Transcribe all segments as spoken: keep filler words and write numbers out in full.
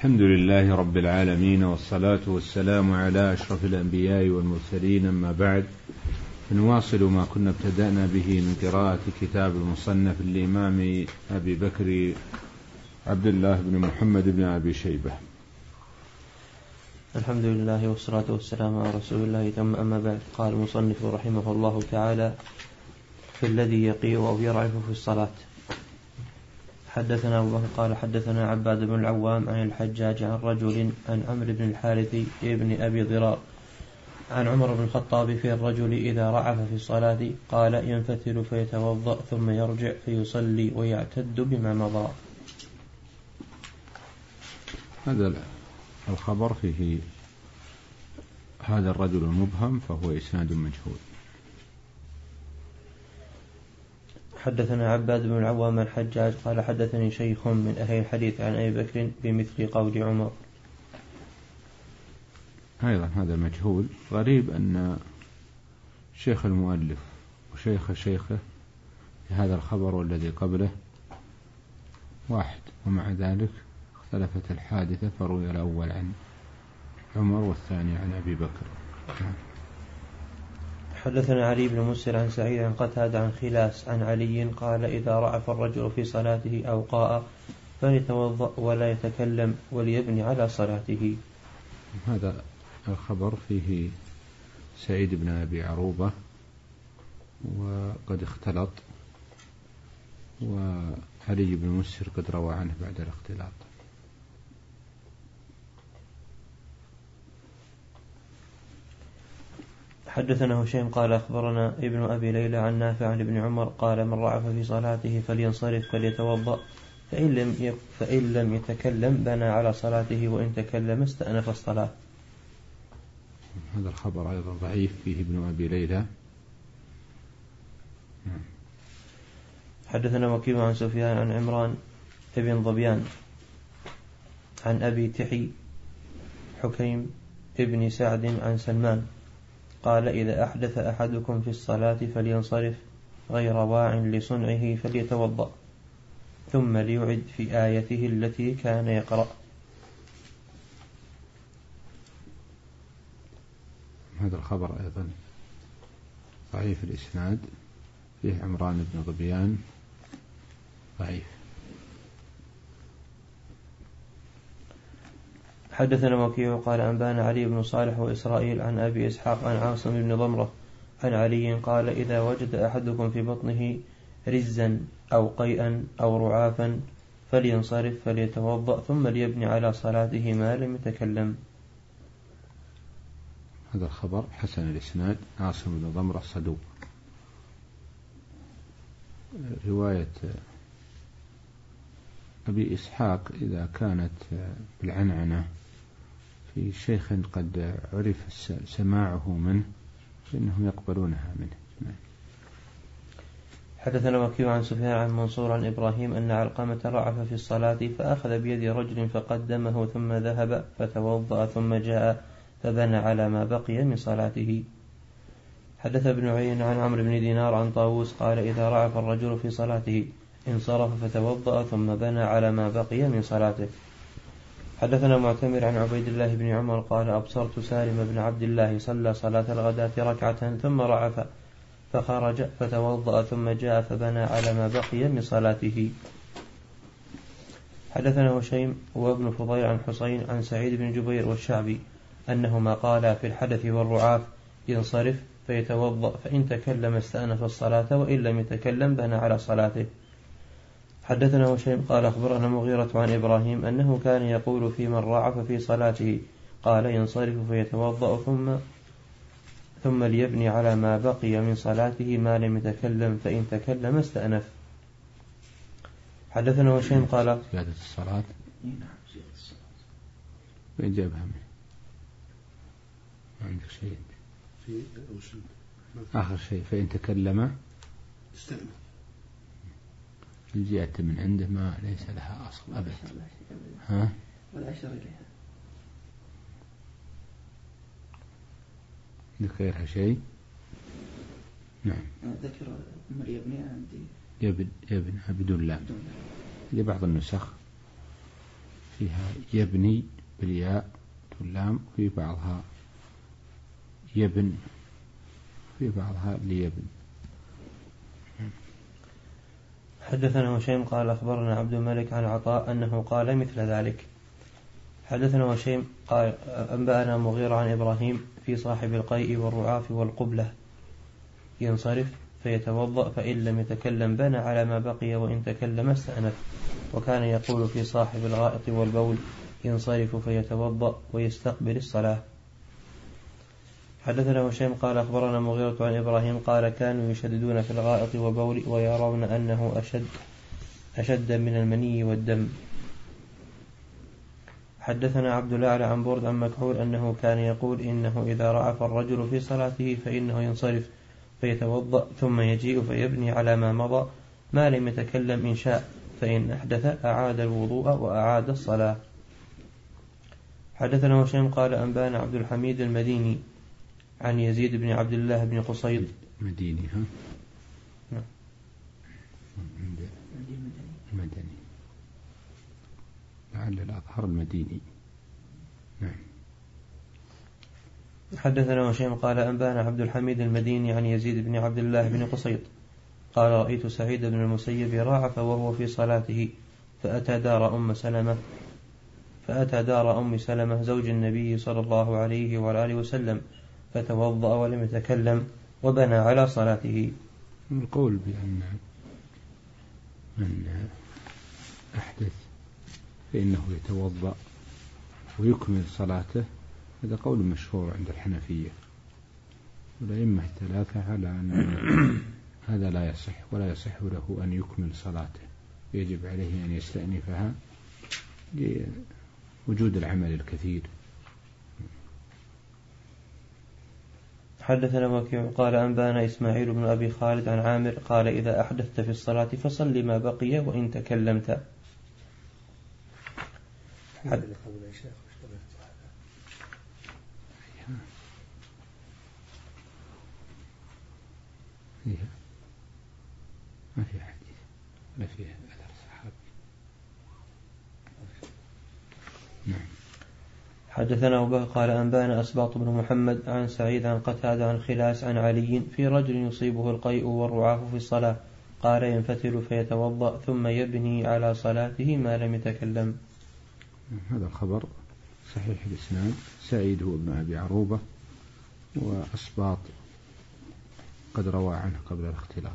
الحمد لله رب العالمين، والصلاة والسلام على أشرف الأنبياء والمرسلين، أما بعد، فنواصل ما كنا ابتدأنا به من قراءة كتاب المصنف الإمام أبي بكر عبد الله بن محمد بن أبي شيبة. الحمد لله والصلاة والسلام على رسول الله، ثم أما بعد. قال المصنف رحمه الله تعالى: في الذي يقيء أو يرعف في الصلاة. حدثنا أبو بكر قال حدثنا عباد بن العوام عن الحجاج عن رجل عن عمرو بن الحارث ابن أبي ضرار عن عمر بن الخطاب في الرجل إذا رعف في الصلاة قال: ينفتل فيتوضأ ثم يرجع فيصلي ويعتد بما مضى. هذا الخبر فيه هذا الرجل المبهم، فهو إسناد مجهول. حدثنا عباد بن العوام الحجاج قال حدثني شيخ من أهل الحديث عن أبي بكر بمثل قول عمر. أيضا هذا مجهول. غريب أن شيخ المؤلف وشيخ شيخه في هذا الخبر والذي قبله واحد، ومع ذلك اختلفت الحادثة، فروي الأول عن عمر والثاني عن أبي بكر. حدثنا علي بن مسر عن سعيد عن قتادة عن خلاس عن علي قال: إذا رعف الرجل في صلاته أو قاء فليتوضأ ولا يتكلم وليبني على صلاته. هذا الخبر فيه سعيد بن أبي عروبة وقد اختلط، وعلي بن مسر قد روى عنه بعد الاختلاط. حدثنا هشيم قال أخبرنا ابن أبي ليلى عن نافع عن ابن عمر قال: من رعف في صلاته فلينصرف فليتوضأ، فإن لم فإن لم يتكلم بنى على صلاته، وإن تكلم استأنف الصلاة. هذا الخبر أيضا ضعيف، فيه ابن أبي ليلى. حدثنا وكيع عن سفيان عن عمران ابن ضبيان عن أبي تحي حكيم ابن سعد عن سلمان قال: إذا أحدث أحدكم في الصلاة فلينصرف غير واع لصنعه فليتوضأ ثم ليعد في آيته التي كان يقرأ. هذا الخبر أيضا ضعيف الإسناد، فيه عمران بن ضبيان ضعيف. حدثنا وكيع قال أنبانا علي بن صالح وإسرائيل عن أبي إسحاق عن عاصم بن ضمرة عن علي قال: إذا وجد أحدكم في بطنه رزا أو قيئا أو رعافا فلينصرف فليتوضأ ثم ليبني على صلاته ما لم يتكلم. هذا الخبر حسن الإسناد، عاصم بن ضمرة صدوق. رواية أبي إسحاق إذا كانت بالعنعنة في شيخ قد عرف سماعه منه فإنهم يقبلونها منه. حدثنا وكيع عن سفيان عن منصور عن إبراهيم أن علقمة رعف في الصلاة فأخذ بيد رجل فقدمه ثم ذهب فتوضأ ثم جاء فبنى على ما بقي من صلاته. حدث ابن عيينة عن عمرو بن دينار عن طاووس قال: إذا رعف الرجل في صلاته انصرف فتوضأ ثم بنى على ما بقي من صلاته. حدثنا معتمر عن عبيد الله بن عمر قال: أبصرت سالم بن عبد الله صلى صلاة الغداة ركعة ثم رعف فخرج فتوضأ ثم جاء فبنى على ما بقي من صلاته. حدثنا هشيم وابن فضيل عن حسين عن سعيد بن جبير والشعبي أنهما قالا في الحدث والرعاف: ينصرف فيتوضأ، فإن تكلم استأنف الصلاة، وإن لم يتكلم بنى على صلاته. حدثنا هشيم قال أخبرنا مغيرة عن إبراهيم أنه كان يقول في من رعف في صلاته قال: ينصرف فيتوضأ ثم ثم ليبني على ما بقي من صلاته ما لم يتكلم، فإن تكلم استأنف. حدثنا هشيم قال: زيادة الصلاة. نعم، زيادة الصلاة. وين جابها منه؟ ما عندك شيء في آخر شيء فإن تكلم استأنف. الجهة من عنده ما ليس لها أصل أبدا. ها؟ ولا أشر إليها. ذكرها شيء. نعم. ذكر أمر يبني عندي. يبن يبن بدون لام. لبعض النسخ فيها يبني بالياء واللام، في بعضها يبن، في بعضها ليبن. حدثنا هشيم قال أخبرنا عبد الملك عن عطاء أنه قال مثل ذلك. حدثنا هشيم قال أنبأنا مغيرة عن إبراهيم في صاحب القيء والرعاف والقبلة ينصرف فيتوضأ، فإن لم يتكلم بنى على ما بقي، وإن تكلم استأنف. وكان يقول في صاحب الغائط والبول ينصرف فيتوضأ ويستقبل الصلاة. حدثنا هشيم قال أخبرنا مغيرة عن إبراهيم قال كانوا يشددون في الغائط والبول ويرون أنه أشد أشد من المني والدم. حدثنا عبد الأعلى عن برد عن مكحول أنه كان يقول إنه إذا رعف الرجل في صلاته فإنه ينصرف فيتوضأ ثم يجيء فيبني على ما مضى ما لم يتكلم إن شاء، فإن أحدث أعاد الوضوء وأعاد الصلاة. حدثنا هشيم قال أنبانا عبد الحميد المديني عن يزيد بن عبد الله بن قصيد مديني ها نعم. المدني لعل الأظهر المديني. نعم. حدثنا هشيم قال أنبانا عبد الحميد المديني عن يزيد بن عبد الله بن قصيد قال رأيت سعيد بن المسيب راعف وهو في صلاته فأتى دار أم سلمة فأتى دار أم سلمة زوج النبي صلى الله عليه وآله وسلم فتوضأ ولم يتكلم وبنى على صلاته. القول بأن من أحدث فإنه يتوضأ ويكمل صلاته هذا قول مشهور عند الحنفية والأئمة الثلاثة على أن هذا لا يصح، ولا يصح له أن يكمل صلاته، يجب عليه أن يستأنفها لوجود العمل الكثير. حدثنا وكيع قال أنبانا إسماعيل بن أبي خالد عن عامر قال إذا أحدثت في الصلاة فصل ما بقي وإن تكلمت. حد... فيها ما فيها حديث لا فيها أثر صحابي. نعم. حدثنا أبو بكر قال أنبانا أسباط بن محمد عن سعيد عن قتادة عن خلاس عن علي في رجل يصيبه القيء والرعاف في الصلاة قال ينفتل فيتوضأ ثم يبني على صلاته ما لم يتكلم. هذا الخبر صحيح الإسناد. سعيد هو ابن أبي عروبة وأسباط قد روى عنه قبل الاختلاط.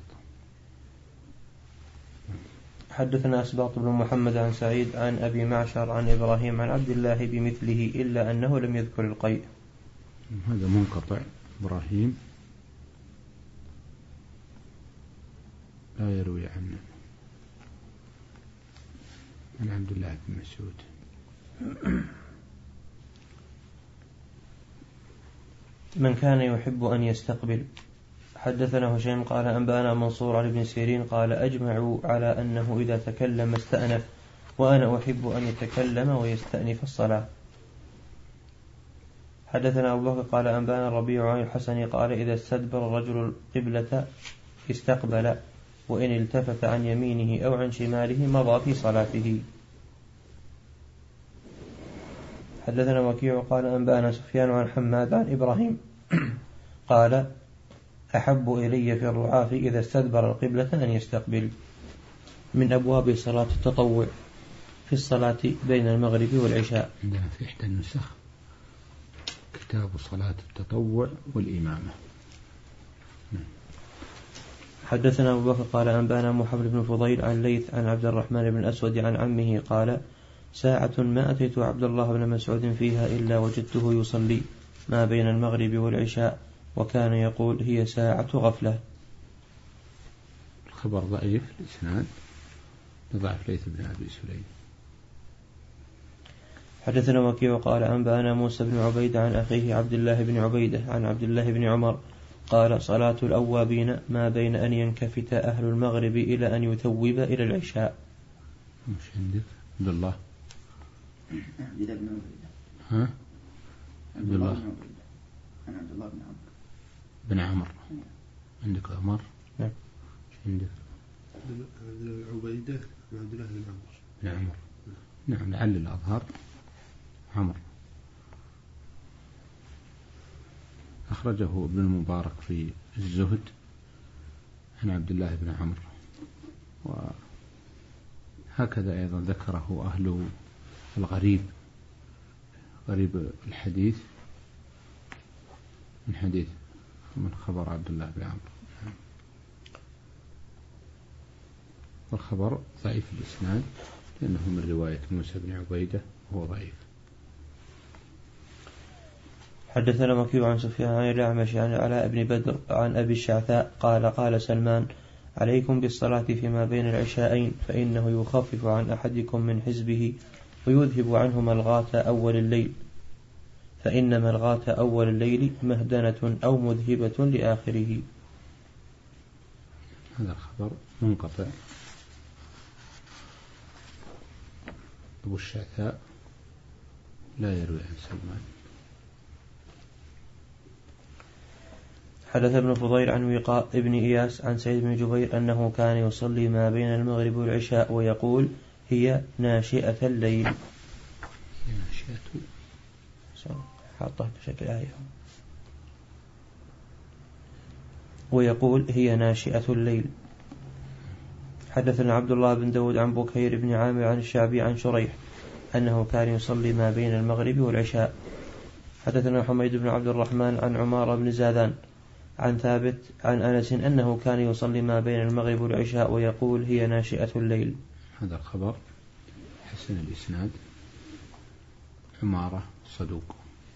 حدثنا أسباط بن محمد عن سعيد عن أبي معشر عن إبراهيم عن عبد الله بمثله إلا أنه لم يذكر القيء. هذا منقطع. إبراهيم لا يروي عنه عن عبد الله بن مسعود. من كان يحب أن يستقبل. حدثنا هشيم قال أنبانا منصور عن ابن سيرين قال أجمعوا على أنه إذا تكلم استأنف، وأنا أحب أن يتكلم ويستأنف الصلاة. حدثنا أبو بكر قال أنبانا الربيع عن الحسن قال إذا استدبر الرجل القبلة استقبل، وإن التفت عن يمينه أو عن شماله مضى في صلاته. حدثنا وكيع قال أنبانا سفيان عن حماد عن إبراهيم قال أحب إلي في الرعاف إذا استدبر القبلة أن يستقبل. من أبواب صلاة التطوع في الصلاة بين المغرب والعشاء. عندنا في إحدى النسخ كتاب صلاة التطوع والإمامة. حدثنا أبو بكر قال أنبانا محمد بن فضيل عن ليث عن عبد الرحمن بن الأسود عن عمه قال ساعة ما أتيت عبد الله بن مسعود فيها إلا وجدته يصلي ما بين المغرب والعشاء، وكان يقول هي ساعة غفلة. الخبر ضعيف الإسناد لضعف ليث بن أبي سليم. حدثنا وكيع قال أنبانا موسى بن عبيد عن أخيه عبد الله بن عبيدة عن عبد الله بن عمر قال صلاة الأوابين ما بين أن ينكفت أهل المغرب إلى أن يتوب إلى العشاء. مش عندك عبد الله عبد الله بن عبيدة ها عبد الله أنا عبد الله بن عمر بن عمر. عندك عمر؟ نعم. عندك عبيدة عبد الله بن عمر بن عمر. نعم لعل الأظهر عمرو. أخرجه ابن المبارك في الزهد عن عبد الله بن عمرو، وهكذا أيضا ذكره أهل الغريب، غريب الحديث من حديث من خبر عبد الله بن عمرو، والخبر ضعيف الإسناد لأنه من رواية موسى بن عبيدة وهو ضعيف. حدثنا وكيع عن سفيان عن الأعمش عن علاء بن بدر عن أبي الشعثاء قال قال سلمان عليكم بالصلاة فيما بين العشاءين فإنه يخفف عن أحدكم من حزبه ويذهب عنه ملغاة أول الليل، فإن ملغاة أول الليل مهدنة أو مذهبة لآخره. هذا الخبر منقطع. أبو الشعثاء لا يروي عن سلمان. حدث ابن فضيل عن وقاء ابن إياس عن سعيد بن جبير أنه كان يصلي ما بين المغرب والعشاء ويقول هي ناشئة الليل. هي ناشئة حاطه بشكل آية. ويقول هي ناشئة الليل. حدثنا عبد الله بن داود عن بكير بن عامر عن الشعبي عن شريح أنه كان يصلي ما بين المغرب والعشاء. حدثنا حميد بن عبد الرحمن عن عمار بن زادان عن ثابت عن أنس أنه كان يصلي ما بين المغرب والعشاء ويقول هي ناشئة الليل. هذا الخبر حسن الإسناد، عمارة صدوق.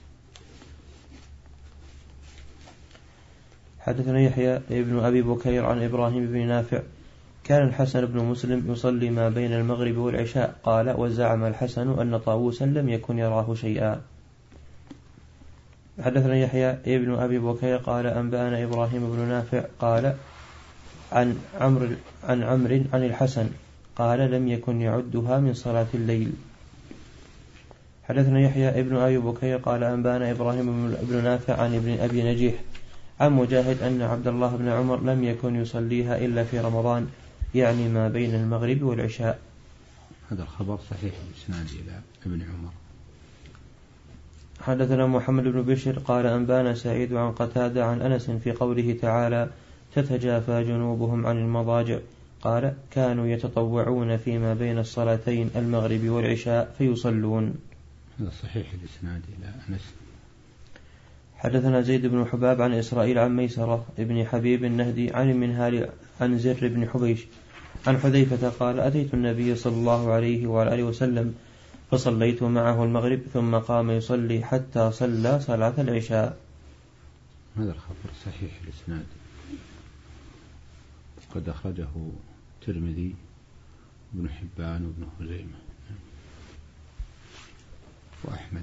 حدثنا يحيى ابن أبي بكير عن إبراهيم بن نافع كان الحسن بن مسلم يصلي ما بين المغرب والعشاء قال وزعم الحسن أن طاووسا لم يكن يراه شيئا. حدثنا يحيى ابن أبي بكير قال أنبأنا إبراهيم بن نافع قال عن عمرو عن عمرو عن الحسن قال لم يكن يعدها من صلاة الليل. حدثنا يحيى ابن أبي بكير قال أنبأنا إبراهيم بن نافع عن ابن أبي نجيح عن مجاهد أن عبد الله بن عمر لم يكن يصليها إلا في رمضان، يعني ما بين المغرب والعشاء. هذا الخبر صحيح الإسناد إلى ابن عمر. حدثنا محمد بن بشر قال أنبانا سعيد عن قتادة عن أنس في قوله تعالى تتجافى جنوبهم عن المضاجع قال كانوا يتطوعون فيما بين الصلاتين المغرب والعشاء فيصلون. هذا صحيح الإسناد إلى أنس. حدثنا زيد بن حباب عن إسرائيل عن ميسرة ابن حبيب النهدي عن المنهال عن زر بن حبيش عن حذيفة قال أتيت النبي صلى الله عليه وعلى آله وسلم فصليت معه المغرب ثم قام يصلي حتى صلى صلاة العشاء. هذا الخبر صحيح الإسناد، قد أخرجه الترمذي وابن حبان وابن خزيمة وأحمد.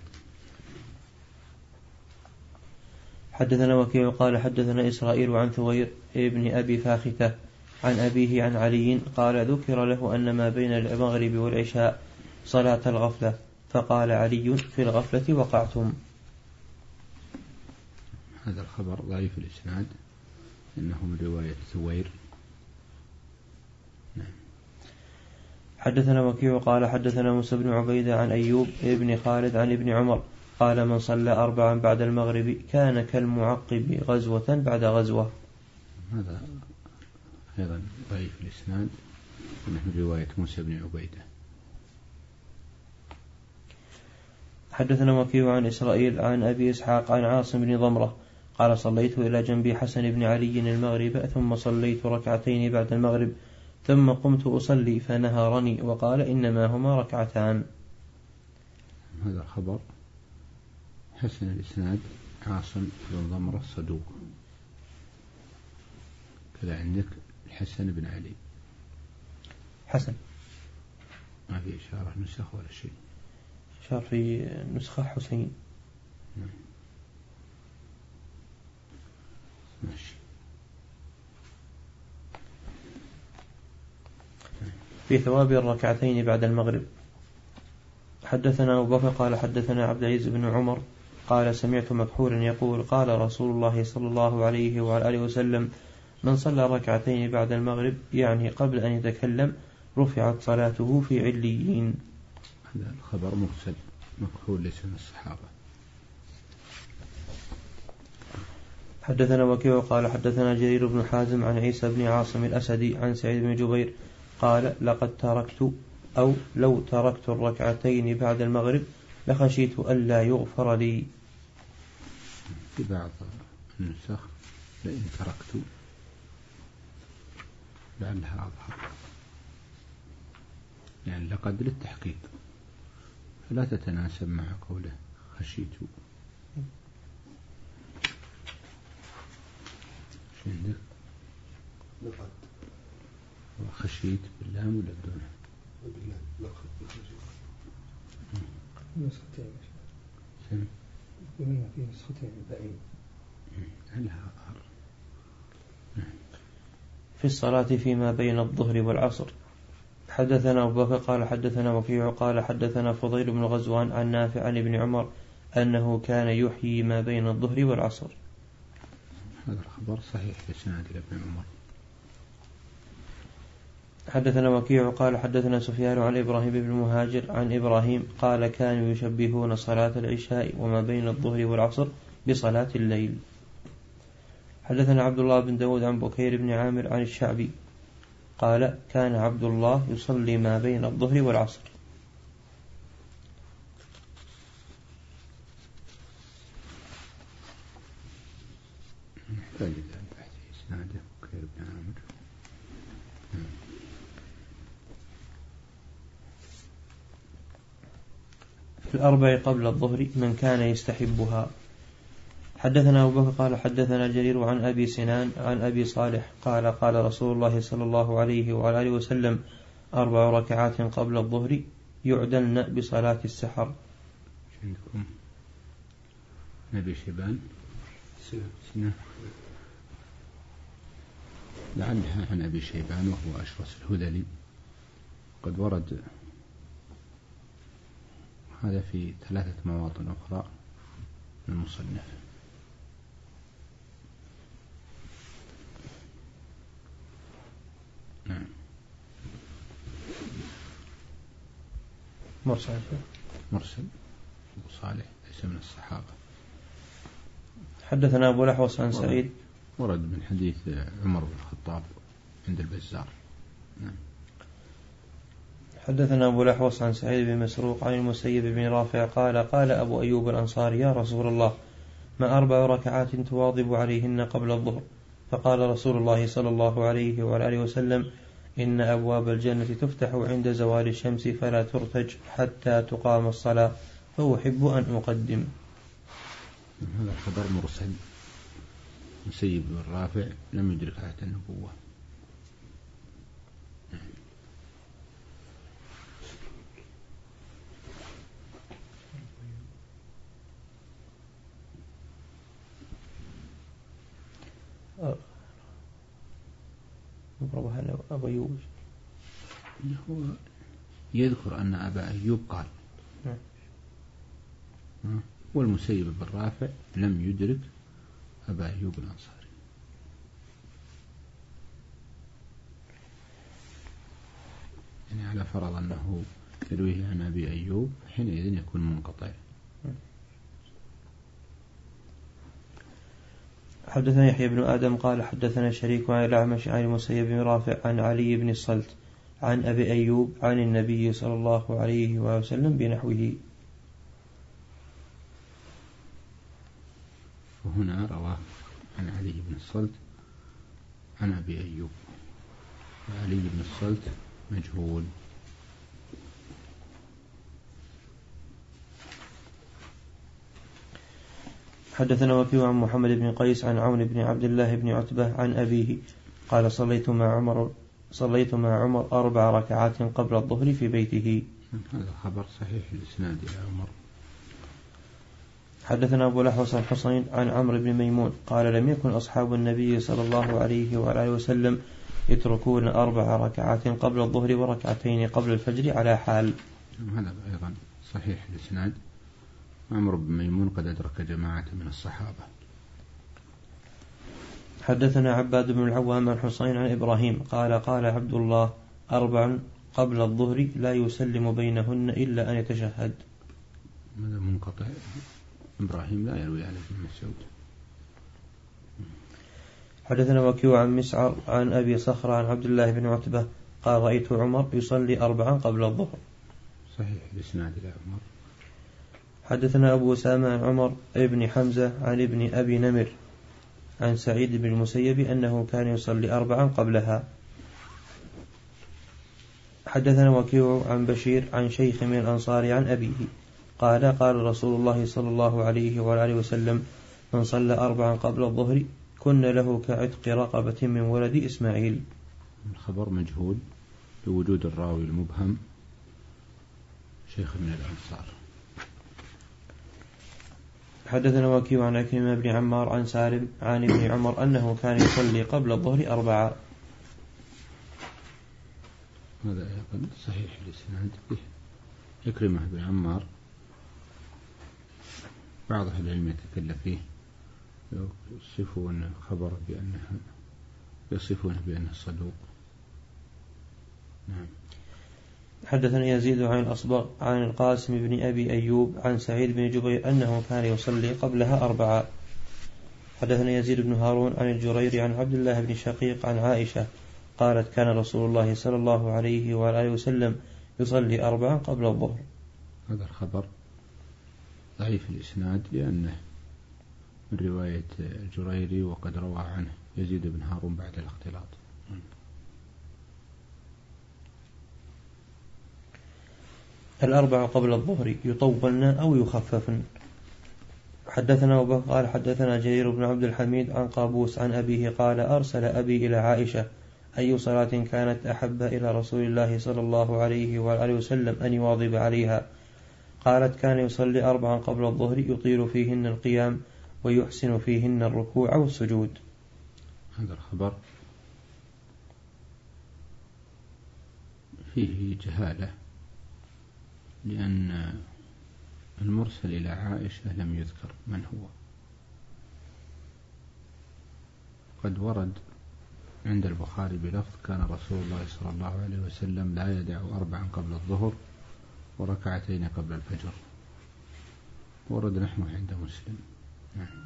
حدثنا وكيع قال حدثنا إسرائيل عن ثوير ابن أبي فاختة عن أبيه عن علي قال ذكر له أن ما بين المغرب والعشاء صلاة الغفلة فقال علي في الغفلة وقعتم. هذا الخبر ضعيف الإسناد إنه من رواية ثوير. نعم. حدثنا وكيع قال حدثنا موسى بن عبيدة عن أيوب ابن خالد عن ابن عمر قال من صلى أربعا بعد المغرب كان كالمعقب غزوة بعد غزوة. هذا أيضا ضعيف الإسناد إنه من رواية موسى بن عبيدة. حدثنا وكيع عن إسرائيل عن أبي إسحاق عن عاصم بن ضمرة قال صليت إلى جنب حسن بن علي المغرب ثم صليت ركعتين بعد المغرب ثم قمت أصلي فنهرني وقال إنما هما ركعتان. هذا الخبر حسن الإسناد، عاصم بن ضمرة صدوق. كذا عندك الحسن بن علي حسن ما في إشارة نسخ ولا شيء، شار في نسخة حسين. نعم. ماشي. في ثواب الركعتين بعد المغرب. حدثنا أبو بكر قال حدثنا عبد العزيز بن عمر قال سمعت مكحولا يقول قال رسول الله صلى الله عليه وعلى آله وسلم من صلى ركعتين بعد المغرب يعني قبل أن يتكلم رفعت صلاته في عليين. هذا الخبر مرسل مكحول ليس من الصحابة. حدثنا وكيع قال حدثنا جرير بن حازم عن عيسى بن عاصم الأسدي عن سعيد بن جبير قال لقد تركت أو لو تركت الركعتين بعد المغرب لخشيت ألا يغفر لي. في بعض النسخ لئن تركت لعلها أظهر، يعني لقد للتحقيق فلا تتناسب مع قوله خشيت. شو عندك؟ لقد خشيت باللام ولا بدونه؟ بالله لقد بخشيت. نسختين سم يقولون في نسختين بعيد. لها أظهر. في الصلاة فيما بين الظهر والعصر. حدثنا أبو بكر قال حدثنا وكيع قال حدثنا فضيل بن غزوان عن نافع عن ابن عمر أنه كان يحيي ما بين الظهر والعصر. هذا الخبر صحيح بإسناد ابن عمر. حدثنا وكيع قال حدثنا سفيان عن إبراهيم بن مهاجر عن إبراهيم قال كانوا يشبهون صلاة العشاء وما بين الظهر والعصر بصلاة الليل. حدثنا عبد الله بن داود عن بكير بن عامر عن الشعبي قال كان عبد الله يصلي ما بين الظهر والعصر. نحتاج إلى البحث في إسناده بكير بن عامر. في الأربع قبل الظهر من كان يستحبها. حدثنا أبو بكر قال حدثنا جرير عن أبي سنان عن أبي صالح قال قال رسول الله صلى الله عليه وعلى آله وسلم أربع ركعات قبل الظهر يعدلن بصلاة السحر. عندكم نبي شيبان سنة سنة لعلها عن أبي شيبان وهو أشرس الهذلي. قد ورد هذا في ثلاثة مواطن أخرى من المصنف. نعم. مرسل مرسل أبو صالح ليس من الصحابة. حدثنا أبو الأحوص عن سعيد ورد من حديث عمر بن الخطاب عند البزار. نعم. حدثنا أبو الأحوص عن سعيد بن مسروق عن المسيب بن رافع قال قال أبو أيوب الأنصاري يا رسول الله ما أربع ركعات تواظب عليهن قبل الظهر؟ فقال رسول الله صلى الله عليه وعلى آله وسلم إن أبواب الجنة تفتح عند زوال الشمس فلا ترتج حتى تقام الصلاة فأحب أن أقدم. هذا خبر مرسل. مسيب بن رافع لم يدرك عهد النبوة. أبو أيوب هو يذكر أن أبا أيوب قال والمسيب بن رافع لم يدرك أبا أيوب الأنصاري. يعني على فرض أنه يرويه عن أبي أيوب حينئذ يكون منقطع. حدثنا يحيى بن آدم قال حدثنا شريك عن الأعمش عن المسيب بن رافع عن علي بن الصلت عن أبي أيوب عن النبي صلى الله عليه وسلم بنحوه. وهنا رواه عن علي بن الصلت عن أبي أيوب، وعلي بن الصلت مجهول. حدثنا وكيع عن محمد بن قيس عن عون بن عبد الله بن عتبة عن أبيه قال صليت مع عمر صليت مع عمر أربع ركعات قبل الظهر في بيته. هذا خبر صحيح الإسناد إلى عمر. حدثنا أبو الأحوص الحصين عن عمرو بن ميمون قال لم يكن أصحاب النبي صلى الله عليه وآله وسلم يتركون أربع ركعات قبل الظهر وركعتين قبل الفجر على حال. هذا أيضا صحيح الإسناد. عمرو بن ميمون قد أدرك جماعة من الصحابة. حدثنا عباد بن العوام عن حسين عن إبراهيم قال قال عبد الله أربع قبل الظهر لا يسلم بينهن إلا أن يتشهد. هذا منقطع. إبراهيم لا يروي عن ابن مسعود. حدثنا وكيع عن مسعر عن أبي صخر عن عبد الله بن عتبة قال رأيت عمر يصلي أربعا قبل الظهر. صحيح الإسناد إلى عمر. حدثنا أبو أسامة عن عمر ابن حمزة عن ابن أبي نمر عن سعيد بن المسيب أنه كان يصلي أربعا قبلها. حدثنا وكيع عن بشير عن شيخ من الأنصار عن أبيه قال قال رسول الله صلى الله عليه وآله وسلم من صلى أربعا قبل الظهر كن له كعتق رقبة من ولد إسماعيل. الخبر مجهول بوجود الراوي المبهم شيخ من الأنصار. حدثنا وكيع عن عكرمة بن عمار عن سالم عن ابن عمر أنه كان يصلي قبل الظهر أربعة. هذا أيضا صحيح الإسناد به. عكرمة بن عمار بعض أهل العلم يتكلم فيه يصفون خبر بأنه يصفونه بأنه صدوق. نعم. حدثنا يزيد عن الأصبغ عن القاسم بن أبي أيوب عن سعيد بن جبير أنه كان يصلي قبلها أربعة. حدثنا يزيد بن هارون عن الجرير عن عبد الله بن شقيق عن عائشة قالت كان رسول الله صلى الله عليه وآله وسلم يصلي أربعا قبل الظهر. هذا الخبر ضعيف الإسناد لأنه من رواية الجريري وقد روى عنه يزيد بن هارون بعد الاختلاط. الأربع قبل الظهر يطولن أو يخففن. حدثنا أبو بكر قال حدثنا جرير بن عبد الحميد عن قابوس عن أبيه قال أرسل أبي إلى عائشة أي صلاة كانت أحب إلى رسول الله صلى الله عليه وآله وسلم أن يواظب عليها. قالت كان يصلي أربعا قبل الظهر يطيل فيهن القيام ويحسن فيهن الركوع والسجود. هذا الخبر فيه جهالة لأن المرسل إلى عائشة لم يذكر من هو. قد ورد عند البخاري بلفظ كان رسول الله صلى الله عليه وسلم لا يدع أربعا قبل الظهر وركعتين قبل الفجر. ورد نحوه عند مسلم. نعم.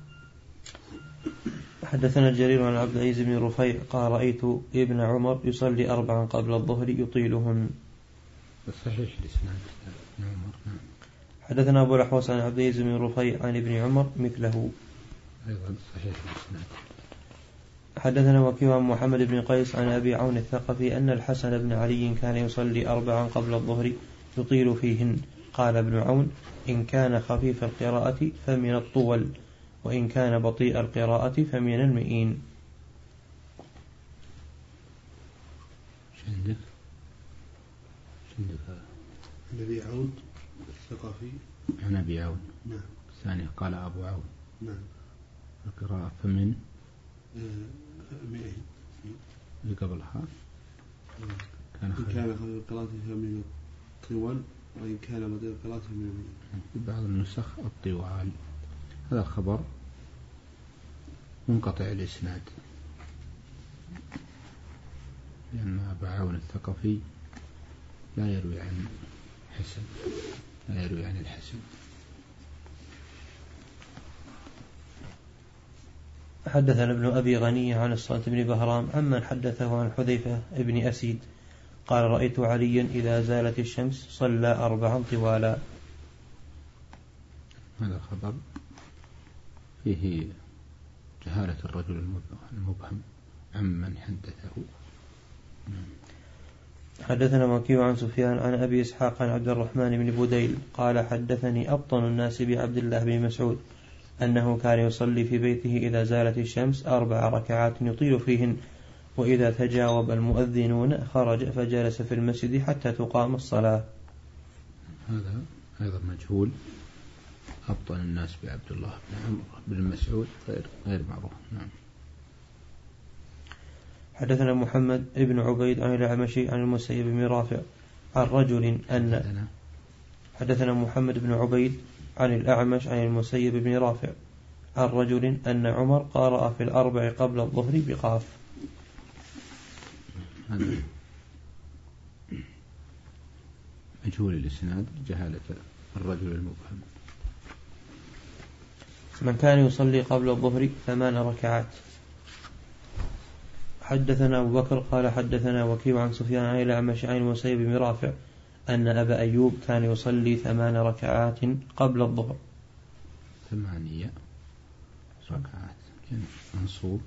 حدثنا الجرير عن عبد العزيز بن رفيع قال رأيت ابن عمر يصلي أربعا قبل الظهر يطيلهن. صحيح الإسناد ابن عمر. نعم. حدثنا أبو الأحوص عن عبد العزيز بن رفيع عن ابن عمر مثله. أيضا صحيح الإسناد. حدثنا وكيع عن محمد بن قيس عن أبي عون الثقفي أن الحسن بن علي كان يصلي أربعا قبل الظهر يطيل فيهن. قال ابن عون إن كان خفيف القراءة فمن الطول وإن كان بطيء القراءة فمن المئين. شندك شندك الذي عون الثقفي عن أبي عون. نعم. الثاني قال أبو عون. نعم. القراءة فمن مئين اللي قبلها كان خفيف القراءة فمن الطول وإن كان بطيء القراءة فمن المئين. في بعض النسخ الطوال. هذا الخبر منقطع الإسناد لأن أبا عون الثقفي لا يروي عن حسن لا يروي عن الحسن. حدثنا ابن أبي غني عن الصلت بن بهرام عمن حدثه عن حذيفة ابن أسيد قال رأيت عليا إذا زالت الشمس صلى أربعا طوالا. هذا الخبر فيه جهالة الرجل المبهم عمن حدثه. حدثنا وكيع عن سفيان عن أبي إسحاق عن عبد الرحمن بن بديل قال حدثني أبطن الناس بعبد الله بن مسعود أنه كان يصلي في بيته إذا زالت الشمس أربع ركعات يطيل فيهن وإذا تجاوب المؤذنون خرج فجلس في المسجد حتى تقام الصلاة. هذا أيضا مجهول. أبطن الناس بعبد الله بن عمرو بن مسعود غير غير معروف. نعم. حدثنا محمد بن عبيد عن الأعمشي عن المسيب بن رافع عن رجل أن حدثنا محمد بن عبيد عن الأعمش عن المسيب بن رافع عن رجل أن عمر قرأ في الأربع قبل الظهر بقاف. مجهول الإسناد جهالة الرجل المبهم. من كان يصلي قبل الظهر ثمان ركعات. حدثنا أبو بكر قال حدثنا وكيع عن سفيان عن الأعمش عن المسيب بن رافع أن أبا أيوب كان يصلي ثمان ركعات قبل الظهر. ثمانية ركعات منصوب،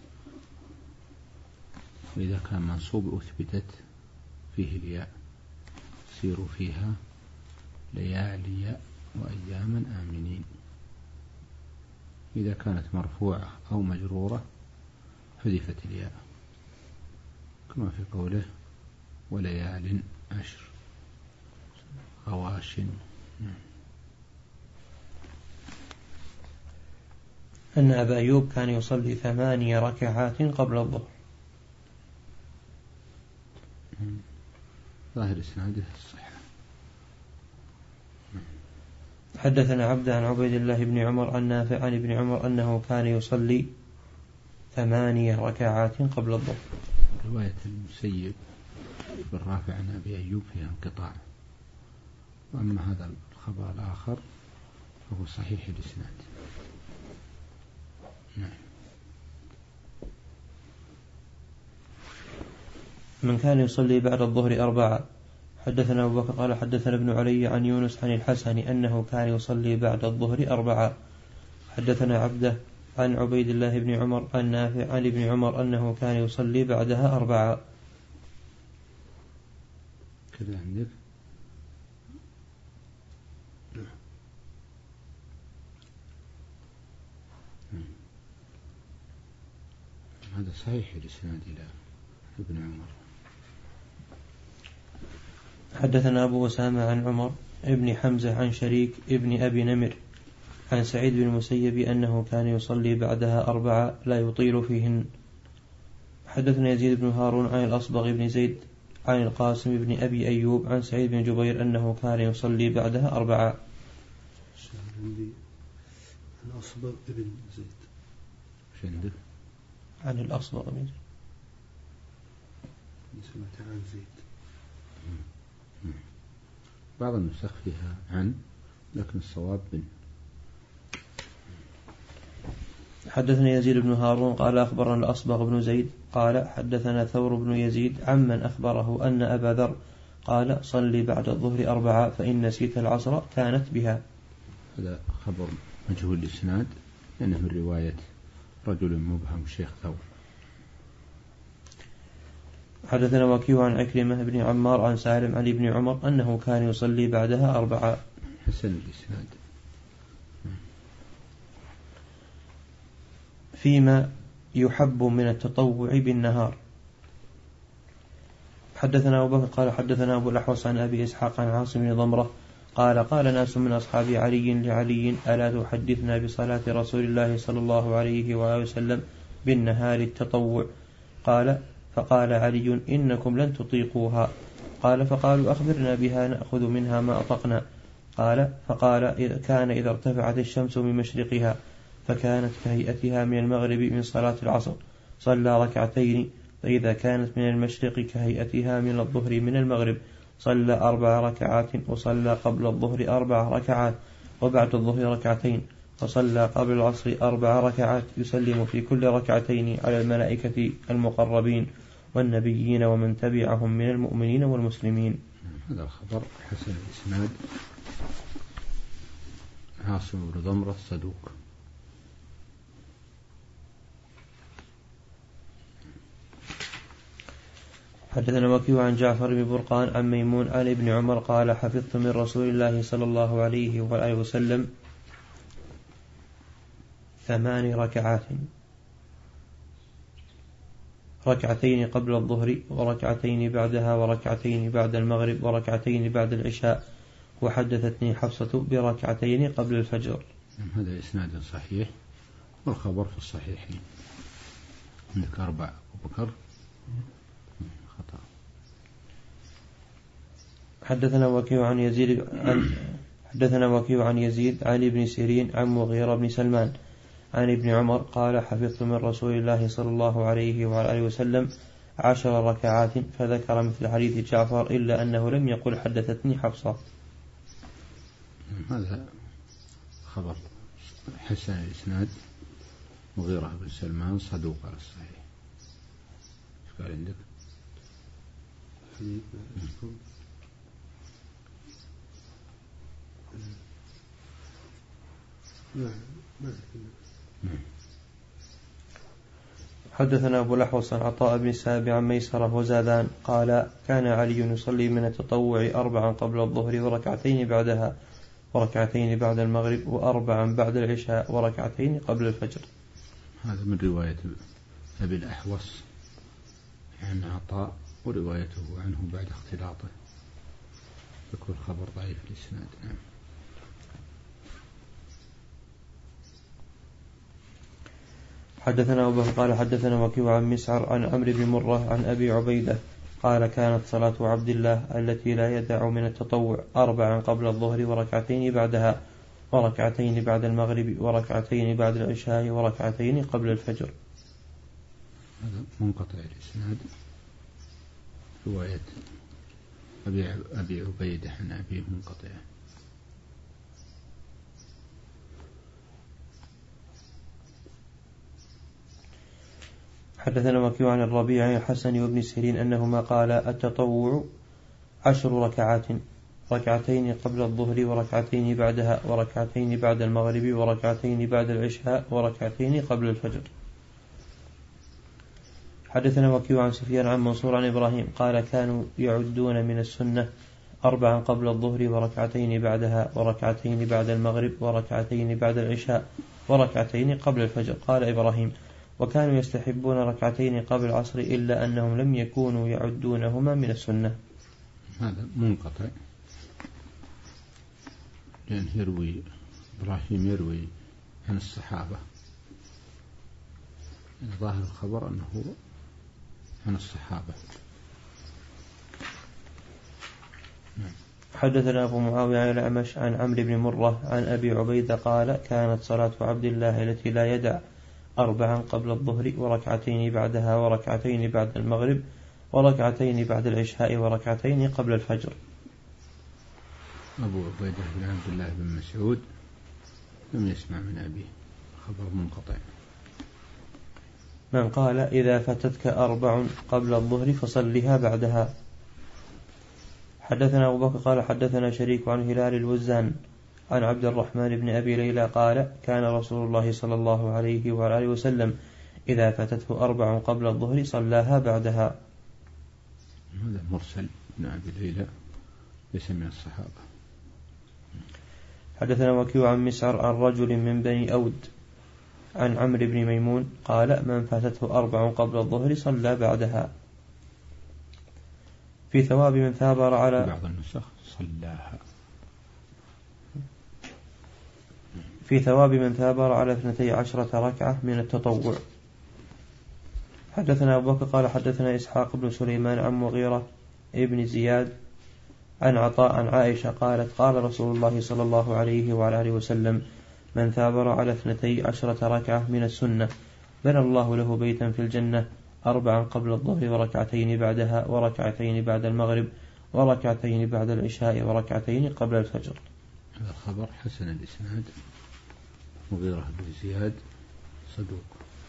وإذا كان منصوب أثبتت فيه الياء، سيروا فيها ليالي وأياما آمنين. إذا كانت مرفوعة أو مجرورة حذفت الياء، كما في قوله وليال عشر غواش. أن أبا أيوب كان يصلي ثماني ركعات قبل الظهر. ظاهر إسناده الصحة. حدثنا عبد عن عبيد الله بن عمر عن نافع عن ابن عمر أنه كان يصلي ثماني ركعات قبل الظهر. رواية المسيب بالرافع عن أبي أيوب فيها انقطاع، وأما هذا الخبر الآخر فهو صحيح الإسناد. نعم. من كان يصلي بعد الظهر أربعة. حدثنا أبو بكر قال حدثنا ابن علي عن يونس عن الحسن أنه كان يصلي بعد الظهر أربعة. حدثنا عبده عن عبيد الله بن عمر عن نافع عن ابن عمر أنه كان يصلي بعدها أربعة. كذا عندك. هذا صحيح الإسناد إلى ابن عمر. حدثنا أبو أسامة عن عمر ابن حمزة عن شريك ابن أبي نمر عن سعيد بن المسيب أنه كان يصلي بعدها أربعة لا يطيل فيهن. حدثنا يزيد بن هارون عن الأصبغ بن زيد عن القاسم بن أبي أيوب عن سعيد بن جبير أنه كان يصلي بعدها أربعة. الأصبغ بن زيد شندك عن الأصبغ بن زيد سمعت عن زيد. بعض النسخ فيها عن، لكن الصواب بن. حدثنا يزيد بن هارون قال أخبرنا الأصبغ بن زيد قال حدثنا ثور بن يزيد عمن أخبره أن أبا ذر قال صلي بعد الظهر أربعة فإن نسيت العصر كانت بها. هذا خبر مجهول الإسناد لأنه من رواية رجل مبهم الشيخ ثور. حدثنا وكيع عن عكرمة بن عمار عن سالم عن ابن عمر أنه كان يصلي بعدها أربعة. حسن الإسناد. فيما يحب من التطوع بالنهار. حدثنا أبو بكر قال حدثنا أبو الأحوص عن أبي إسحاق عن عاصم بن ضمرة قال قال ناس من أصحاب علي لعلي ألا تحدثنا بصلاة رسول الله صلى الله عليه وآله وسلم بالنهار التطوع؟ قال فقال علي إنكم لن تطيقوها. قال فقالوا أخبرنا بها نأخذ منها ما أطقنا. قال فقال كان إذا ارتفعت الشمس من مشرقها فكانت كهيئتها من المغرب من صلاة العصر صلى ركعتين، فإذا كانت من المشرق كهيئتها من الظهر من المغرب صلى أربع ركعات، وصلى قبل الظهر أربع ركعات وبعد الظهر ركعتين، وصلى قبل العصر أربع ركعات يسلم في كل ركعتين على الملائكة المقربين والنبيين ومن تبعهم من المؤمنين والمسلمين. هذا الخبر حسن الإسناد. عاصم بن ضمرة صدوق. حدثنا وكيع عن جعفر بن برقان عن ميمون عن ابن عمر قال حفظت من رسول الله صلى الله عليه وآله وسلم ثمان ركعات، ركعتين قبل الظهر وركعتين بعدها وركعتين بعد المغرب وركعتين بعد العشاء، وحدثتني حفصة بركعتين قبل الفجر. هذا إسناد صحيح والخبر في الصحيحين. عندك أربع أبو بكر خطأ. حدثنا وكيع عن يزيد عن حدثنا وكيع عن يزيد عن ابن سيرين عن مغيرة بن سلمان عن ابن عمر قال حفظت من رسول الله صلى الله عليه وعلى آله وسلم عشر ركعات، فذكر مثل حديث جعفر إلا أنه لم يقل حدثتني حفصة. هذا خبر حسن الإسناد، مغيرة بن سلمان صدوق على الصحيح. ايش قال عندك؟ حدثنا أبو الأحوص عن عطاء بن سابع عن ميسرة وزادان قال كان علي يصلي من التطوع أربعا قبل الظهر وركعتين بعدها وركعتين بعد المغرب وأربعا بعد العشاء وركعتين قبل الفجر. هذا من رواية أبي الأحوص عن عطاء، وروايته عنه بعد اختلاطه يكون خبر ضعيف الإسناد. نعم. حدثنا أبو بكر قال حدثنا وكيع عن مسعر عن عمرو بن مرة عن أبي عبيدة قال كانت صلاة عبد الله التي لا يدع من التطوع أربعا قبل الظهر وركعتين بعدها وركعتين بعد المغرب وركعتين بعد العشاء وركعتين قبل الفجر. هذا منقطع الإسناد، رواية أبي أبي عبيدة عن أبيه منقطعة. حدثنا وكيع عن الربيع عن الحسن وابن سيرين أنهما قال التطوع عشر ركعات، ركعتين قبل الظهر وركعتين بعدها وركعتين بعد المغرب وركعتين بعد العشاء وركعتين قبل الفجر. حدثنا وكيع عن سفيان عن منصور عن إبراهيم قال كانوا يعدون من السنة أربعا قبل الظهر وركعتين بعدها وركعتين بعد المغرب وركعتين بعد العشاء وركعتين قبل الفجر. قال إبراهيم وكانوا يستحبون ركعتين قبل العصر إلا أنهم لم يكونوا يعدونهما من السنة. هذا منقطع، لأن يروي إبراهيم يروي عن الصحابة، ظاهر الخبر أنه عن الصحابة. حدثنا أبو معاوية عن الأعمش عن عمرو بن مرة عن أبي عبيدة قال كانت صلاة عبد الله التي لا يدع أربعا قبل الظهر وركعتين بعدها وركعتين بعد المغرب وركعتين بعد العشاء وركعتين قبل الفجر. أبو عبيدة بن عبد الله بن مسعود لم يسمع من أبيه، خبر منقطع. من قال إذا فاتتك أربع قبل الظهر فصلها بعدها. حدثنا أبو بكر قال حدثنا شريك عن هلال الوزان عن عبد الرحمن بن أبي ليلى قال كان رسول الله صلى الله عليه وآله وسلم إذا فاتته أربع قبل الظهر صلاها بعدها. هذا مرسل بن أبي ليلى ليس من الصحابة. حدثنا وكيع عن مسعر عن رجل من بني أود عن عمرو بن ميمون قال من فاتته أربع قبل الظهر صلى بعدها. في ثواب من ثابر على بعض النسخ صلاها، في ثواب من ثابر على اثنتي عشرة ركعة من التطوع. حدثنا أبو بكر قال حدثنا إسحاق بن سليمان عن مغيرة ابن زياد عن عطاء عن عائشة قالت قال رسول الله صلى الله عليه وعلى آله وسلم من ثابر على اثنتي عشرة ركعة من السنة بنى الله له بيتا في الجنة أربعا قبل الظهر وركعتين بعدها وركعتين بعد المغرب وركعتين بعد العشاء وركعتين قبل الفجر. هذا الخبر حسن الإسناد، مغيرة بن زياد صدوق.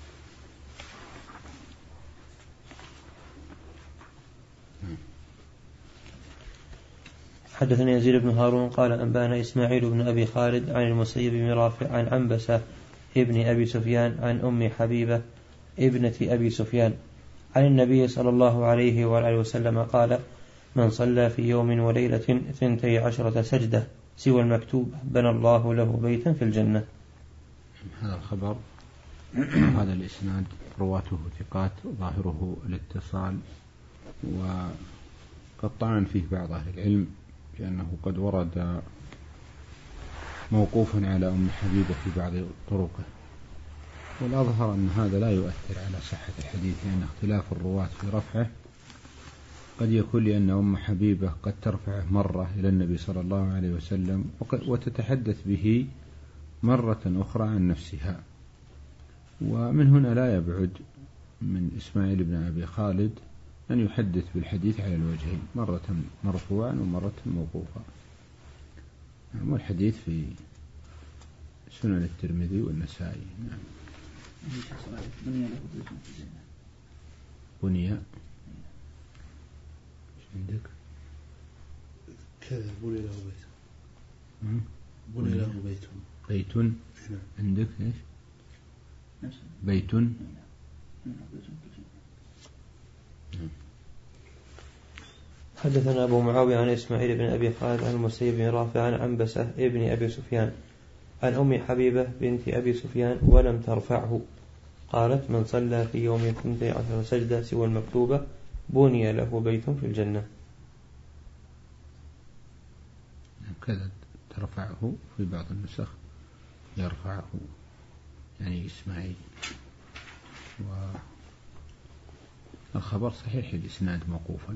حدثنا يزيد بن هارون قال أنبانا إسماعيل بن أبي خالد عن المسيب بن رافع عن عنبسة ابن أبي سفيان عن أم حبيبة ابنة أبي سفيان عن النبي صلى الله عليه وآله وسلم قال من صلى في يوم وليلة ثنتي عشرة سجدة سوى المكتوب بنى الله له بيتا في الجنة. هذا الخبر هذا الإسناد رواته ثقات، ظاهره الاتصال، وقد طعن فيه بعض أهل العلم لأنه قد ورد موقوفا على أم حبيبة في بعض طرقه، والأظهر أن هذا لا يؤثر على صحة الحديث، لأن اختلاف الرواة في رفعه قد يكون لأن أم حبيبة قد ترفعه مرة إلى النبي صلى الله عليه وسلم وتتحدث به مرة أخرى عن نفسها. ومن هنا لا يبعد من إسماعيل بن أبي خالد أن يحدث بالحديث على الوجهين، مرة مرفوعا ومرة موقوفا. والحديث في سنن الترمذي والنسائي. نعم. بني ايش عندك؟ كذا بني له بيت. بني له بيت. بيت. عندك ايش؟ بيت. حدثنا أبو معاوية عن إسماعيل بن أبي خالد عن المسيب بن رافع عن عنبسة ابن أبي سفيان عن أم حبيبة بنت أبي سفيان ولم ترفعه قالت: من صلى في يوم اثنتي عشر سجدة سوى المكتوبة بني له بيت في الجنة. كذا ترفعه في بعض النسخ، يرفعه يعني إسماعيل. والخبر صحيح الإسناد موقوفا.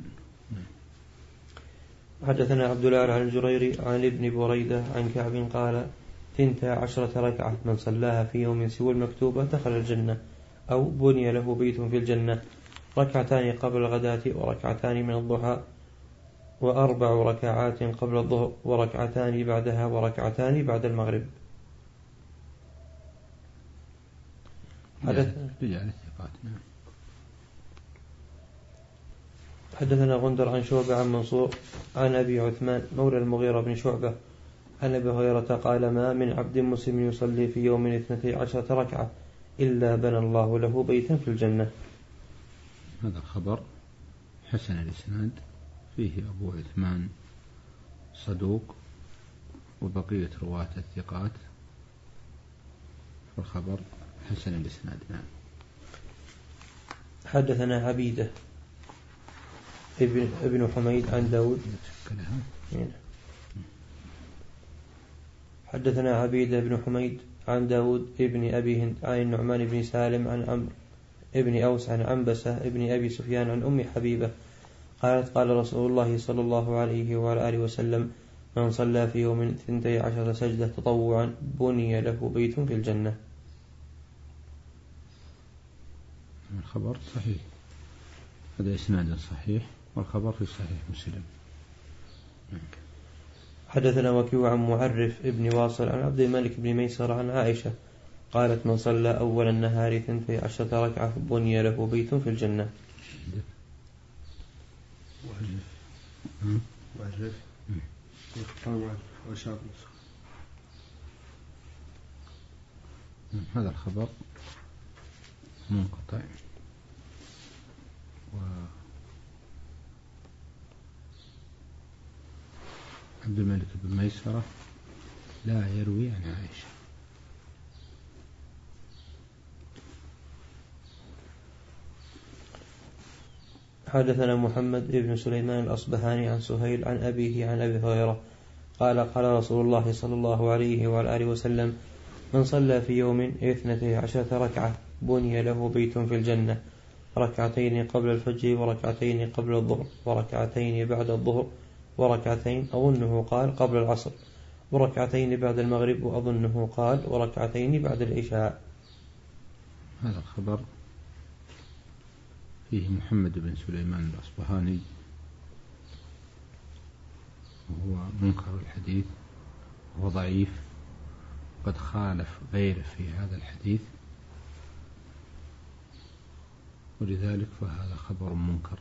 حدثنا عبد الله عن الجريري عن ابن بريدة عن كعب قال: ثنتا عشرة ركعة من صلاها في يوم سوى المكتوبة دخل الجنة، أو بني له بيت في الجنة، ركعتان قبل الغداة وركعتان من الضحى وأربع ركعات قبل الظهر وركعتان بعدها وركعتان بعد المغرب. حدثنا غندر عن شعبة عن منصور عن أبي عثمان مولى المغيرة بن شعبة عن أبي هريرة قال: ما من عبد مسلم يصلي في يوم اثنتي عشرة ركعة إلا بنى الله له بيتا في الجنة. هذا الخبر حسن الإسناد، فيه أبو عثمان صدوق وبقية رواة الثقات، والخبر حسن الإسناد. نعم. حدثنا عبيدة ابن, ابن حميد عن داود حدثنا عبيدة بن حميد عن داود ابن أبي هند عن النعمان بن سالم عن عمرو ابن أوس عن عنبسة ابن أبي سفيان عن أم حبيبة قالت: قال رسول الله صلى الله عليه وعلى آله وسلم: من صلى في يوم ثنتي عشر سجدة تطوعا بني له بيت في الجنة. الخبر صحيح، هذا إسناد صحيح، والخبر في صحيح مسلم. حدثنا وكيع عن معرف ابن واصل عن عبد الملك بن ميسر عن عائشة قالت: من صلى أول النهار ثنتي عشرة ركعة بني له بيت في الجنة. معرف وشاب. هذا الخبر منقطع، وعبد الملك بن ميسرة لا يروي عن عائشة. حدثنا محمد بن سليمان الأصبهاني عن سهيل عن أبيه عن أبي هريرة قال: قال رسول الله صلى الله عليه وعلى آله وسلم: من صلى في يوم اثنتي عشرة ركعة بني له بيت في الجنة، ركعتين قبل الفجر وركعتين قبل الظهر وركعتين بعد الظهر وركعتين أظنه قال قبل العصر وركعتين بعد المغرب وأظنه قال وركعتين بعد العشاء. هذا الخبر فيه محمد بن سليمان الأصبهاني، وهو منكر الحديث وهو ضعيف، قد خالف غيره في هذا الحديث، ولذلك فهذا خبر منكر.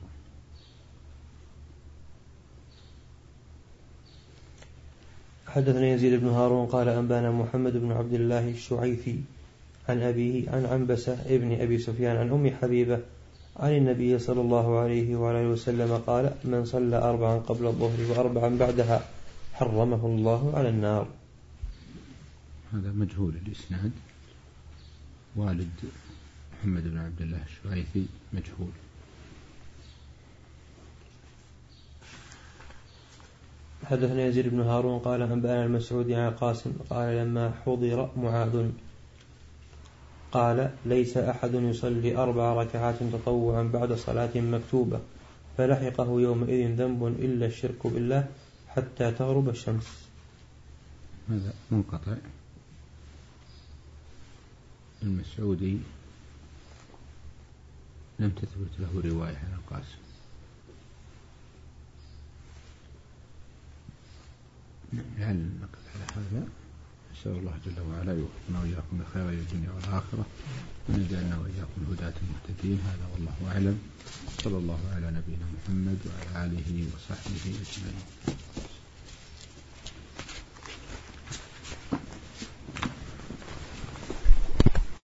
حدثنا يزيد بن هارون قال: أنبانا محمد بن عبد الله الشعيثي عن أبيه عن عنبسة ابن أبي سفيان عن أم حبيبة عن النبي صلى الله عليه وعلى وسلم قال: من صلى أربعا قبل الظهر وأربعا بعدها حرمه الله على النار. هذا مجهول الإسناد، والد محمد بن عبد الله الشعيثي مجهول. حدثنا يزيد بن هارون قال: أنبأنا المسعود عن القاسم قال: لما حضر معاذ قال: ليس أحد يصلي أربع ركعات تطوعا بعد صلاة مكتوبة فلحقه يومئذ ذنب إلا الشرك بالله حتى تغرب الشمس. هذا منقطع. المسعودي لم تثبت له رواية عن القاسم. هل نقف على هذا؟ نسأل الله جل وعلا يوفقنا وإياكم لخير الدنيا والآخرة ونجعلنا وإياكم الهداة المهتدين. هذا والله أعلم. صلى الله على نبينا محمد وعلى آله وصحبه أجمعين.